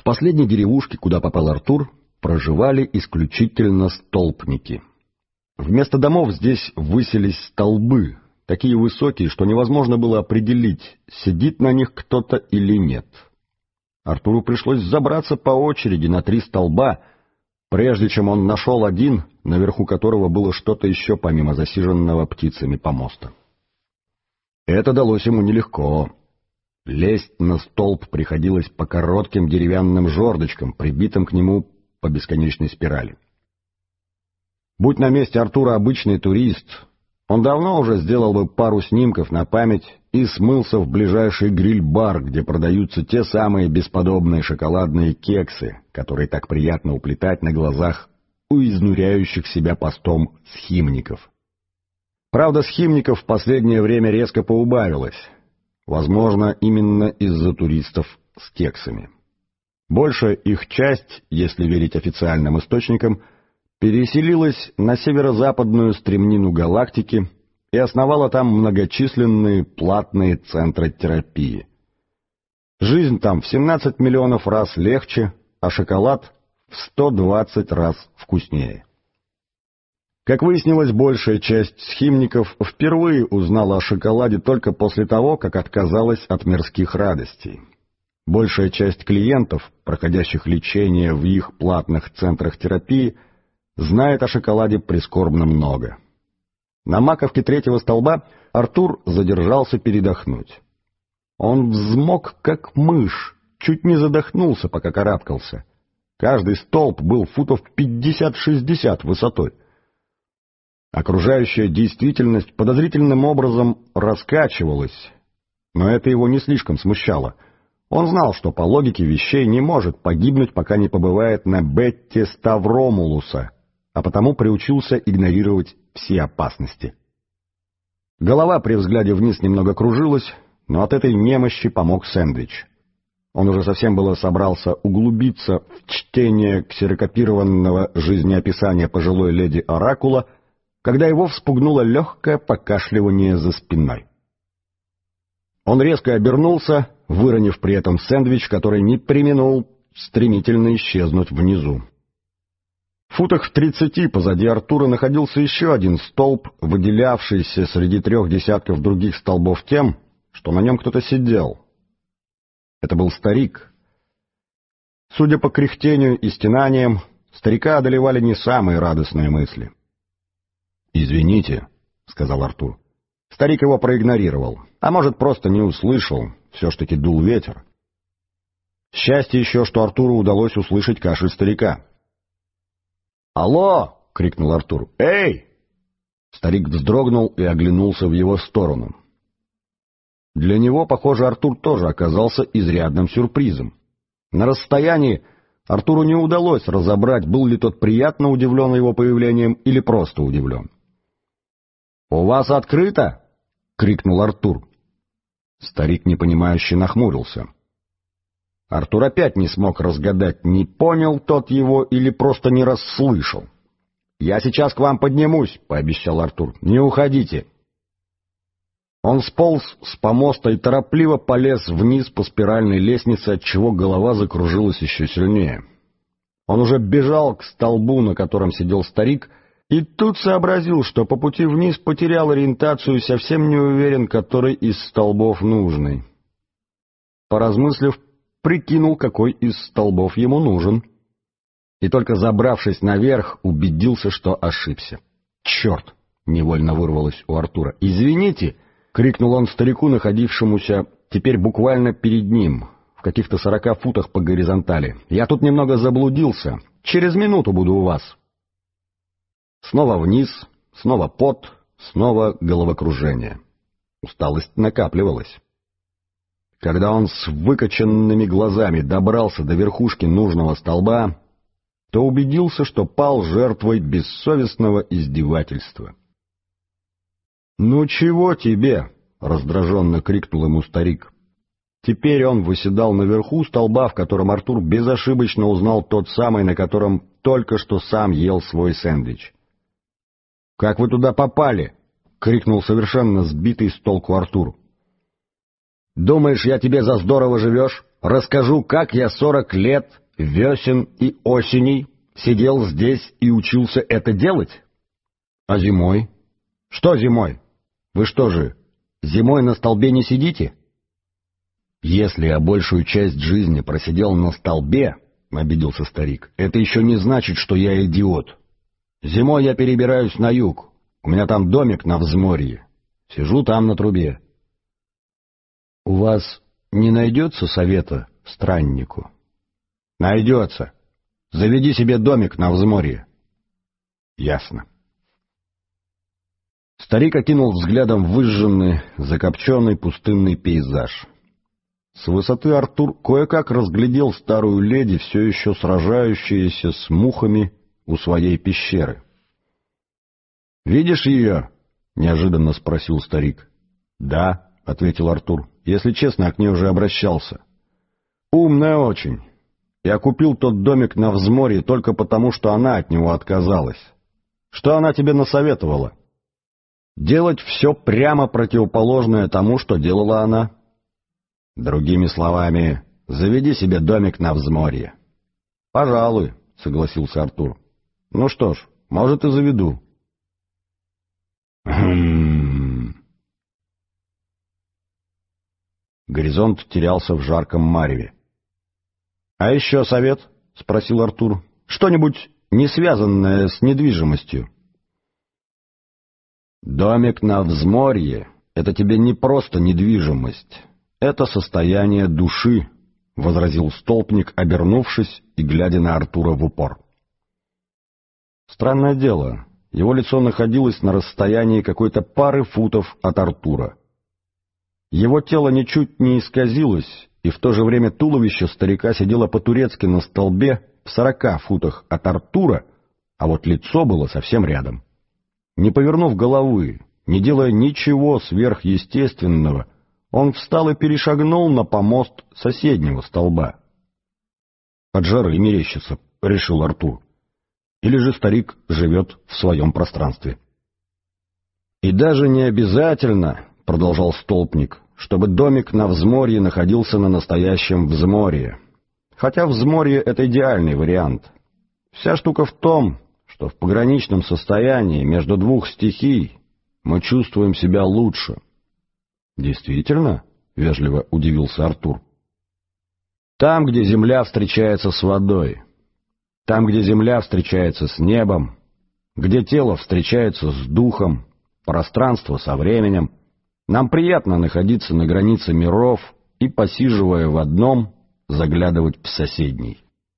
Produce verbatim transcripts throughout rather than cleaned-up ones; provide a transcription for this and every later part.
В последней деревушке, куда попал Артур, проживали исключительно столпники. Вместо домов здесь высились столбы, такие высокие, что невозможно было определить, сидит на них кто-то или нет. Артуру пришлось забраться по очереди на три столба, прежде чем он нашел один, наверху которого было что-то еще помимо засиженного птицами помоста. Это далось ему нелегко. Лезть на столб приходилось по коротким деревянным жердочкам, прибитым к нему по бесконечной спирали. Будь на месте Артура обычный турист, он давно уже сделал бы пару снимков на память и смылся в ближайший гриль-бар, где продаются те самые бесподобные шоколадные кексы, которые так приятно уплетать на глазах у изнуряющих себя постом схимников. Правда, схимников в последнее время резко поубавилось. Возможно, именно из-за туристов с кексами. Большая их часть, если верить официальным источникам, переселилась на северо-западную стремнину галактики и основала там многочисленные платные центры терапии. Жизнь там в семнадцать миллионов раз легче, а шоколад в сто двадцать раз вкуснее. Как выяснилось, большая часть схимников впервые узнала о шоколаде только после того, как отказалась от мирских радостей. Большая часть клиентов, проходящих лечение в их платных центрах терапии, знает о шоколаде прискорбно много. На маковке третьего столба Артур задержался передохнуть. Он взмок, как мышь, чуть не задохнулся, пока карабкался. Каждый столб был футов пятьдесят-шестьдесят высотой. Окружающая действительность подозрительным образом раскачивалась, но это его не слишком смущало. Он знал, что по логике вещей не может погибнуть, пока не побывает на Бетте Ставромулуса, а потому приучился игнорировать все опасности. Голова при взгляде вниз немного кружилась, но от этой немощи помог сэндвич. Он уже совсем было собрался углубиться в чтение ксерокопированного жизнеописания пожилой леди Оракула, когда его вспугнуло легкое покашливание за спиной. Он резко обернулся, выронив при этом сэндвич, который не преминул стремительно исчезнуть внизу. В футах в тридцати позади Артура находился еще один столб, выделявшийся среди трех десятков других столбов тем, что на нем кто-то сидел. Это был старик. Судя по кряхтению и стенаниям, старика одолевали не самые радостные мысли. «Извините», — сказал Артур. Старик его проигнорировал, а может, просто не услышал, все ж таки дул ветер. Счастье еще, что Артуру удалось услышать кашель старика. «Алло!» — крикнул Артур. «Эй!» Старик вздрогнул и оглянулся в его сторону. Для него, похоже, Артур тоже оказался изрядным сюрпризом. На расстоянии Артуру не удалось разобрать, был ли тот приятно удивлен его появлением или просто удивлен. «У вас открыто?» — крикнул Артур. Старик непонимающе нахмурился. Артур опять не смог разгадать, не понял тот его или просто не расслышал. «Я сейчас к вам поднимусь», — пообещал Артур. «Не уходите». Он сполз с помоста и торопливо полез вниз по спиральной лестнице, отчего голова закружилась еще сильнее. Он уже бежал к столбу, на котором сидел старик, и тут сообразил, что по пути вниз потерял ориентацию и совсем не уверен, который из столбов нужный. Поразмыслив, прикинул, какой из столбов ему нужен. И только забравшись наверх, убедился, что ошибся. «Черт!» — невольно вырвалось у Артура. «Извините!» — крикнул он старику, находившемуся теперь буквально перед ним, в каких-то сорока футах по горизонтали. «Я тут немного заблудился. Через минуту буду у вас». Снова вниз, снова пот, снова головокружение. Усталость накапливалась. Когда он с выкоченными глазами добрался до верхушки нужного столба, то убедился, что пал жертвой бессовестного издевательства. «Ну чего тебе?» — раздраженно крикнул ему старик. Теперь он восседал наверху столба, в котором Артур безошибочно узнал тот самый, на котором только что сам ел свой сэндвич. «Как вы туда попали?» — крикнул совершенно сбитый с толку Артур. Думаешь, я тебе за здорово живешь? Расскажу, как я сорок лет, весен и осеней, сидел здесь и учился это делать? А зимой? Что зимой? Вы что же, зимой на столбе не сидите? Если я большую часть жизни просидел на столбе, — обиделся старик, — это еще не значит, что я идиот. Зимой я перебираюсь на юг. У меня там домик на взморье. Сижу там на трубе. У вас не найдется совета страннику? Найдется. Заведи себе домик на взморье. Ясно. Старик окинул взглядом выжженный, закопченный пустынный пейзаж. С высоты Артур кое-как разглядел старую леди, все еще сражающуюся с мухами у своей пещеры. «Видишь ее?» — неожиданно спросил старик. «Да», — ответил Артур. «Если честно, я к ней уже обращался. Умная очень. Я купил тот домик на взморье только потому, что она от него отказалась. Что она тебе насоветовала? Делать все прямо противоположное тому, что делала она. Другими словами, заведи себе домик на взморье». «Пожалуй», — согласился Артур. «Ну что ж, может, и заведу». «Хм...» Горизонт терялся в жарком мареве. «А еще совет?» — спросил Артур. «Что-нибудь не связанное с недвижимостью?» «Домик на взморье — это тебе не просто недвижимость. Это состояние души», — возразил столпник, обернувшись и глядя на Артура в упор. Странное дело, его лицо находилось на расстоянии какой-то пары футов от Артура. Его тело ничуть не исказилось, и в то же время туловище старика сидело по-турецки на столбе в сорока футах от Артура, а вот лицо было совсем рядом. Не повернув головы, не делая ничего сверхъестественного, он встал и перешагнул на помост соседнего столба. «От жары мерещится», — решил Артур. «Или же старик живет в своем пространстве». «И даже не обязательно», — продолжал столпник, — «чтобы домик на взморье находился на настоящем взморье. Хотя взморье — это идеальный вариант. Вся штука в том, что в пограничном состоянии между двух стихий мы чувствуем себя лучше». «Действительно?» — вежливо удивился Артур. «Там, где земля встречается с водой, там, где земля встречается с небом, где тело встречается с духом, пространство со временем, нам приятно находиться на границе миров и, посиживая в одном, заглядывать в соседний».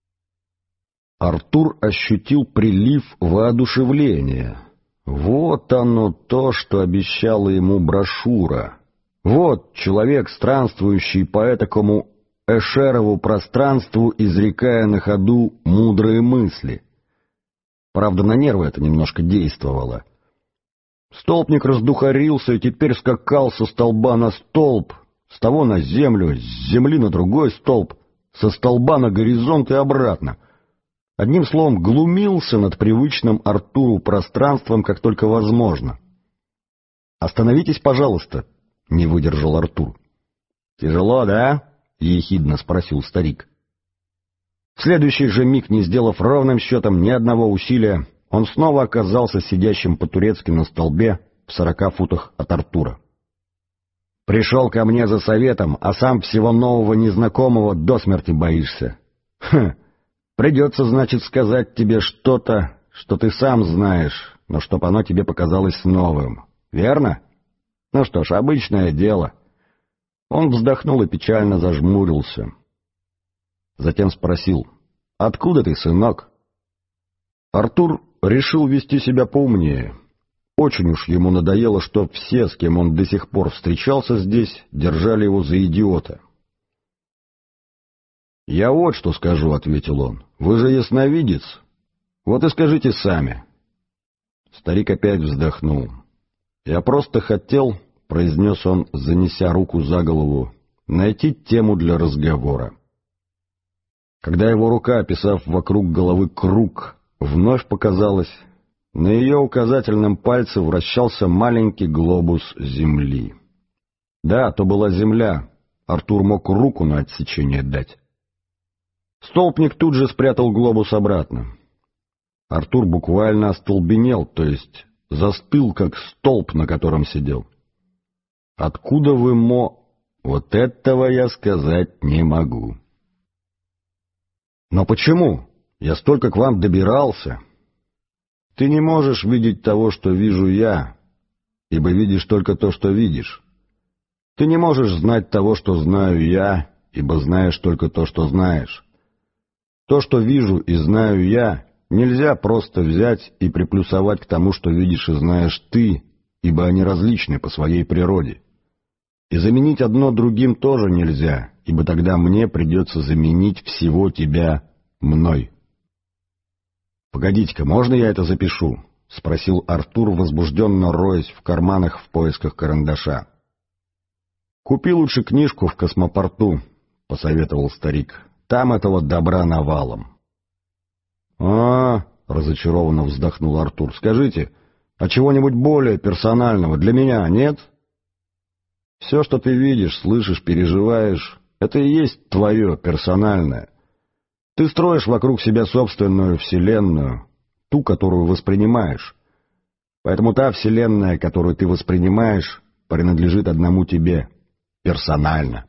Артур ощутил прилив воодушевления. Вот оно то, что обещала ему брошюра. Вот человек, странствующий по этакому Эшерову пространству, изрекая на ходу мудрые мысли. Правда, на нервы это немножко действовало. Столпник раздухарился и теперь скакал со столба на столб, с того на землю, с земли на другой столб, со столба на горизонт и обратно. Одним словом, глумился над привычным Артуру пространством, как только возможно. «Остановитесь, пожалуйста», — не выдержал Артур. «Тяжело, да?» — ехидно спросил старик. В следующий же миг, не сделав ровным счетом ни одного усилия, он снова оказался сидящим по-турецки на столбе в сорока футах от Артура. «Пришел ко мне за советом, а сам всего нового незнакомого до смерти боишься. Хм, придется, значит, сказать тебе что-то, что ты сам знаешь, но чтоб оно тебе показалось новым. Верно? Ну что ж, обычное дело». Он вздохнул и печально зажмурился. Затем спросил: «Откуда ты, сынок?» Артур решил вести себя поумнее. Очень уж ему надоело, что все, с кем он до сих пор встречался здесь, держали его за идиота. «Я вот что скажу», — ответил он. «Вы же ясновидец. Вот и скажите сами». Старик опять вздохнул. «Я просто хотел», — произнес он, занеся руку за голову, — «найти тему для разговора». Когда его рука, описав вокруг головы круг, вновь показалась, на ее указательном пальце вращался маленький глобус земли. Да, то была земля, Артур мог руку на отсечение дать. Столпник тут же спрятал глобус обратно. Артур буквально остолбенел, то есть застыл, как столб, на котором сидел. «Откуда вы мо...» «Вот этого я сказать не могу». «Но почему? Я столько к вам добирался». «Ты не можешь видеть того, что вижу я, ибо видишь только то, что видишь. Ты не можешь знать того, что знаю я, ибо знаешь только то, что знаешь. То, что вижу и знаю я, нельзя просто взять и приплюсовать к тому, что видишь и знаешь ты, ибо они различны по своей природе. И заменить одно другим тоже нельзя, ибо тогда мне придется заменить всего тебя мной». «Погодите-ка, можно я это запишу?» — спросил Артур, возбужденно роясь в карманах в поисках карандаша. «Купи лучше книжку в космопорту», — посоветовал старик. «Там этого добра навалом». «А, — разочарованно вздохнул Артур, — скажите, а чего-нибудь более персонального для меня нет? Все, что ты видишь, слышишь, переживаешь, это и есть твое персональное. Ты строишь вокруг себя собственную вселенную, ту, которую воспринимаешь. Поэтому та вселенная, которую ты воспринимаешь, принадлежит одному тебе, персонально».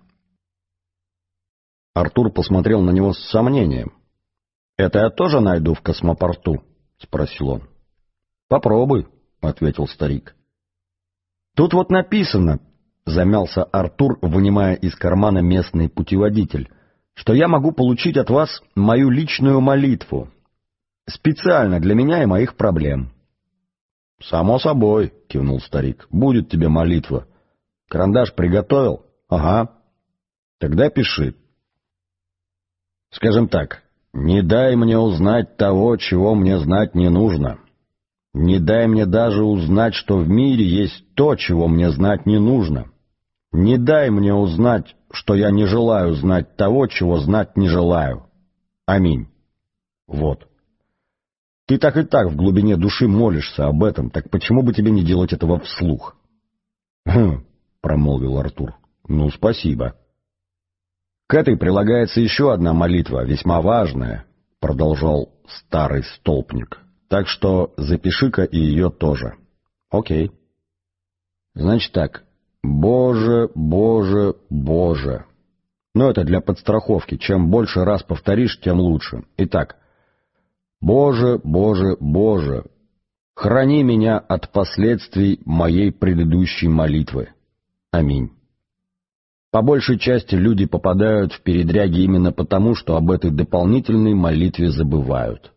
Артур посмотрел на него с сомнением. «Это я тоже найду в космопорту?» — спросил он. «Попробуй», — ответил старик. «Тут вот написано», — замялся Артур, вынимая из кармана местный путеводитель, «что я могу получить от вас мою личную молитву. Специально для меня и моих проблем». «Само собой», — кивнул старик, — «будет тебе молитва. Карандаш приготовил?» «Ага». «Тогда пиши. Скажем так, не дай мне узнать того, чего мне знать не нужно. Не дай мне даже узнать, что в мире есть то, чего мне знать не нужно. Не дай мне узнать, что я не желаю знать того, чего знать не желаю. Аминь». Вот. Ты так и так в глубине души молишься об этом, так почему бы тебе не делать этого вслух? «Хм», — промолвил Артур, — «ну, спасибо». «К этой прилагается еще одна молитва, весьма важная», — продолжал старый столпник. «Так что запиши-ка и ее тоже». «Окей». «Значит так. Боже, Боже, Боже». Но это для подстраховки. Чем больше раз повторишь, тем лучше. Итак. «Боже, Боже, Боже, храни меня от последствий моей предыдущей молитвы. Аминь». По большей части люди попадают в передряги именно потому, что об этой дополнительной молитве забывают.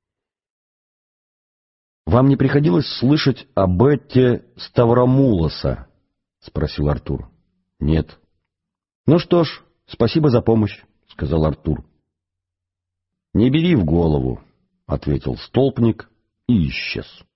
«Вам не приходилось слышать об Этте Ставромулоса?» — спросил Артур. «Нет». «Ну что ж, спасибо за помощь», — сказал Артур. «Не бери в голову», — ответил столпник и исчез.